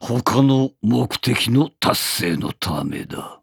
他の目的の達成のためだ。